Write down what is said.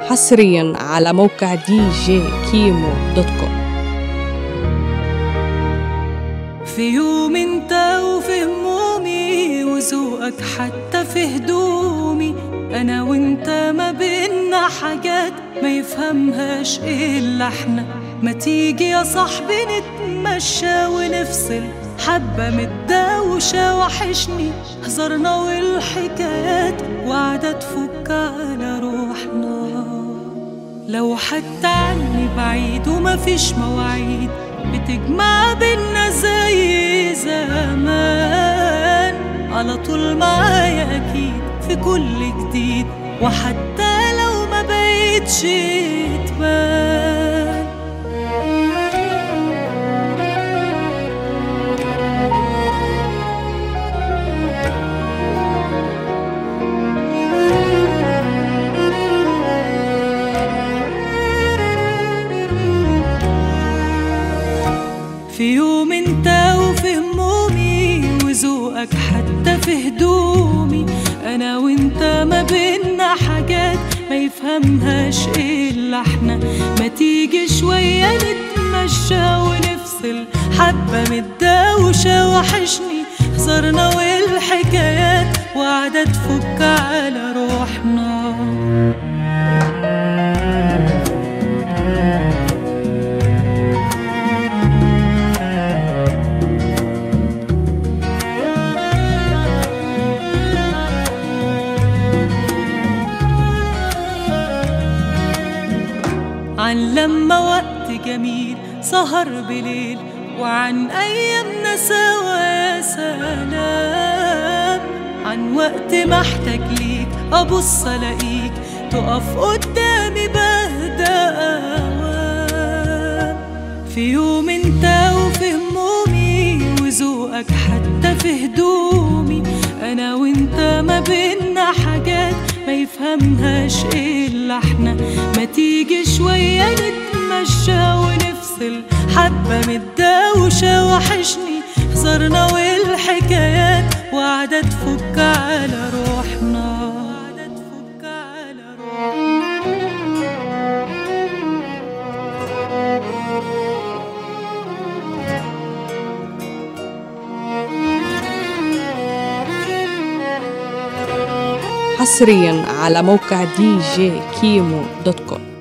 حصريا على موقع djkimo.com. في يوم انت وفي همومي وذوقك حتى في هدومي، انا وانت ما بينا حاجات ما يفهمهاش الا احنا. ما تيجي يا صاحبي نتمشى ونفصل حبة من الدوشة، وحشني هزارنا والحكايات وقعدة تفك على روحنا. لو حتى عني بعيد ومفيش مواعيد بتجمع بينا زي زمان، على طول معايا أكيد في كل جديد، وحتى لو ما بقيتش تبان. في يوم انت وفي همومي وذوقك حتى في هدومي، انا وانت ما بينا حاجات ما يفهمهاش الا احنا. ما تيجي شوية نتمشى ونفصل حبة من الدوشة، وحشني هزارنا والحكايات وقعدة تفك على روحنا. عن لما وقت جميل سهر بليل، وعن أيامنا سوا سلام. عن وقت محتاج ليك أبص ألاقيك تقف قدامي بهدى أوام. في يوم انت وفي همومي وذوقك حتى في هدومي، أنا وانت ما بينا حاجات ما يفهمهاش إلا احنا. ما تيجي شوية نتمشى ونفصل حبة من الدوشة، وحشني هزارنا والحكايات وقعدة تفك على روحنا. حصريا على موقع djkimo.com.